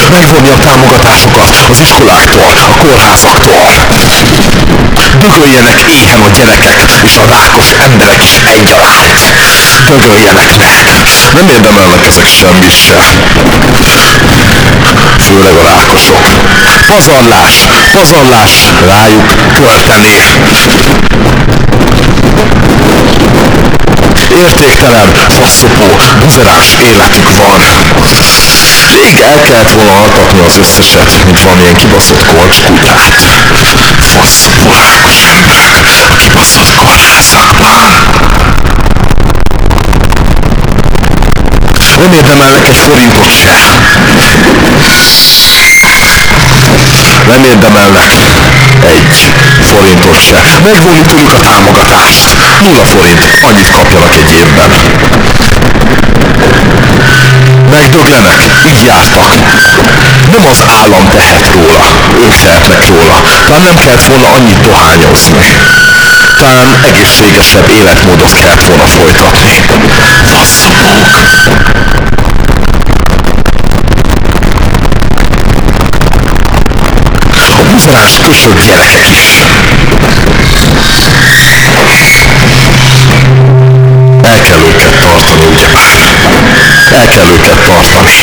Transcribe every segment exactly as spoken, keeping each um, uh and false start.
megvonni a támogatásokat az iskoláktól, a kórházaktól. Dögöljenek éhen a gyerekek és a rákos emberek is egyaránt. Dögöljenek meg. Nem érdemelnek ezek semmit se. Főleg a rákosok. Pazarlás, pazarlás rájuk tölteni. Értéktelen, faszopó, buzeráns életük van. Rég el kellett volna altatni az összeset, mint valamilyen kibaszott kolcskútát. Faszopó rákos ember a kibaszott kórházakban. Nem érdemelnek egy forintot se. Nem érdemelnek egy forintot se. Megvonni tőlük a támogatást. Nulla forint, annyit kapjanak egy évben. Megdöglenek, így jártak. Nem az állam tehet róla, ők tehetnek róla. Talán nem kellett volna annyit dohányozni. Talán egészségesebb életmódot kellett volna folytatni. Faszopók! A buzeráns kösög gyerekek is. El kell őket tartani, ugyebár. El kell őket tartani.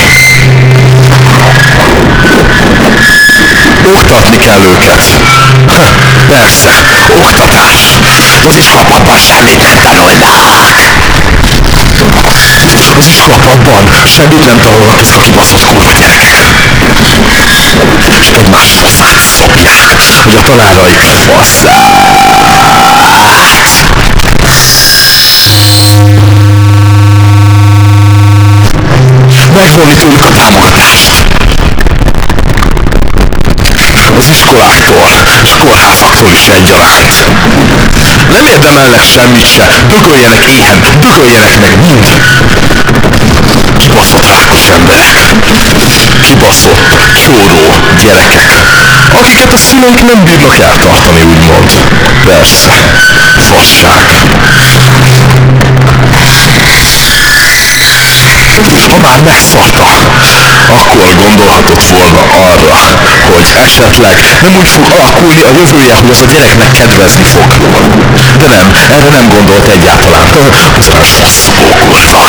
Oktatni kell őket. Persze, oktatás. Az iskolapadban semmit nem tanulnak. Az iskolapadban semmit nem tanulnak ezek a kibaszott kurva gyerekek. Csak egymást faszát szopják, hogy a tanáraik fasszát. Megvonni tőlük a támogatást. Az iskoláktól és a kórházaktól is egyaránt. Nem érdemelnek semmit se. Dögöljenek éhen, dögöljenek meg mind. Kibaszott rákos emberek. Kibaszott, csóró gyerekek. Akiket a szüleik nem bírnak eltartani, úgymond. Persze. Fasság. Ha már megszartak, akkor gondolhatott volna arra, hogy esetleg nem úgy fog alakulni a jövője, hogy az a gyereknek kedvezni fog. De nem, erre nem gondolt egyáltalán. Buzeráns faszopó kurva.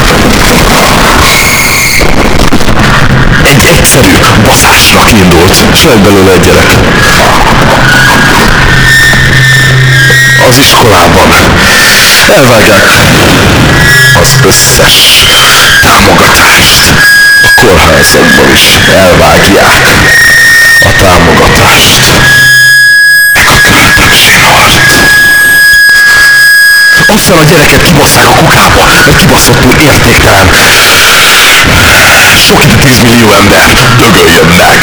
Egy egyszerű baszásnak indult, és lett belőle egy gyerek. Az iskolában elvágják az összes támogatást. A kórházakban is elvágják a támogatást. Aztán a gyereket kibasszák a kukába, mert kibaszottul értéktelen. Sok tíz millió ember dögöljön meg.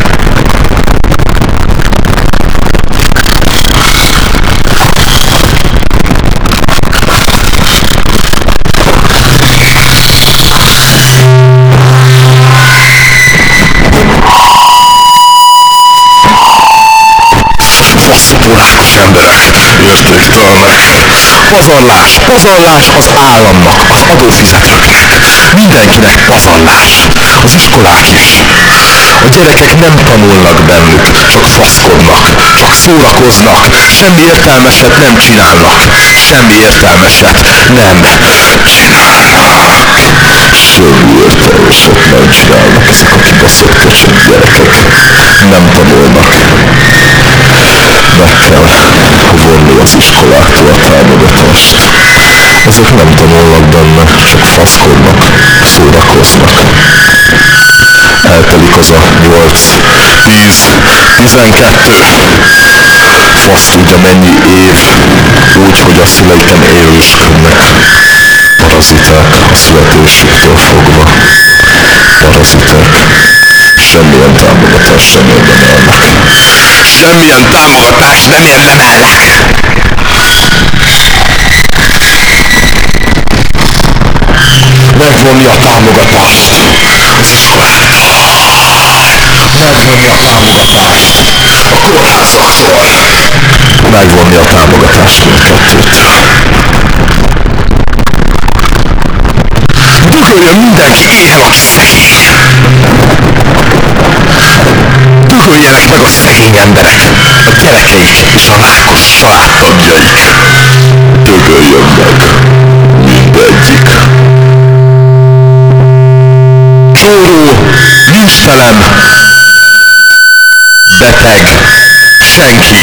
Faszopó rákos emberek, értéktelenek. Pazarlás, pazarlás az államnak, az adófizetőknek. Mindenkinek pazarlás. Az iskolák is. A gyerekek nem tanulnak bennük, csak faszkodnak, csak szórakoznak. Semmi értelmeset nem csinálnak. Semmi értelmeset nem csinálnak. Semmi értelmeset nem csinálnak ezek a kibaszott köcsög gyerekek. Nem tanulnak. Meg kell vonni az iskoláktól a támogatást. Ezek nem tanulnak benne, csak faszkodnak, szórakoznak. Eltelik az a nyolc, tíz, tizenkettő. Fasz tudja mennyi év, úgy, hogy a szüleik nem élősködnek. Paraziták a születésüktől fogva. Paraziták. Semmilyen támogatást sem érdemelnek. Semmilyen támogatást nem érdemelnek. Megvonni a támogatást az iskoláktól. Megvonni a támogatást a kórházaktól. Megvonni a támogatást mindkettőtől. Dögöljön mindenki éhen, aki szegény. öljenek meg a szegény emberek, a gyerekeik és a rákos családtagjaik. Dögöljön meg mindegyik. Csóró, nincs telem, beteg, senki.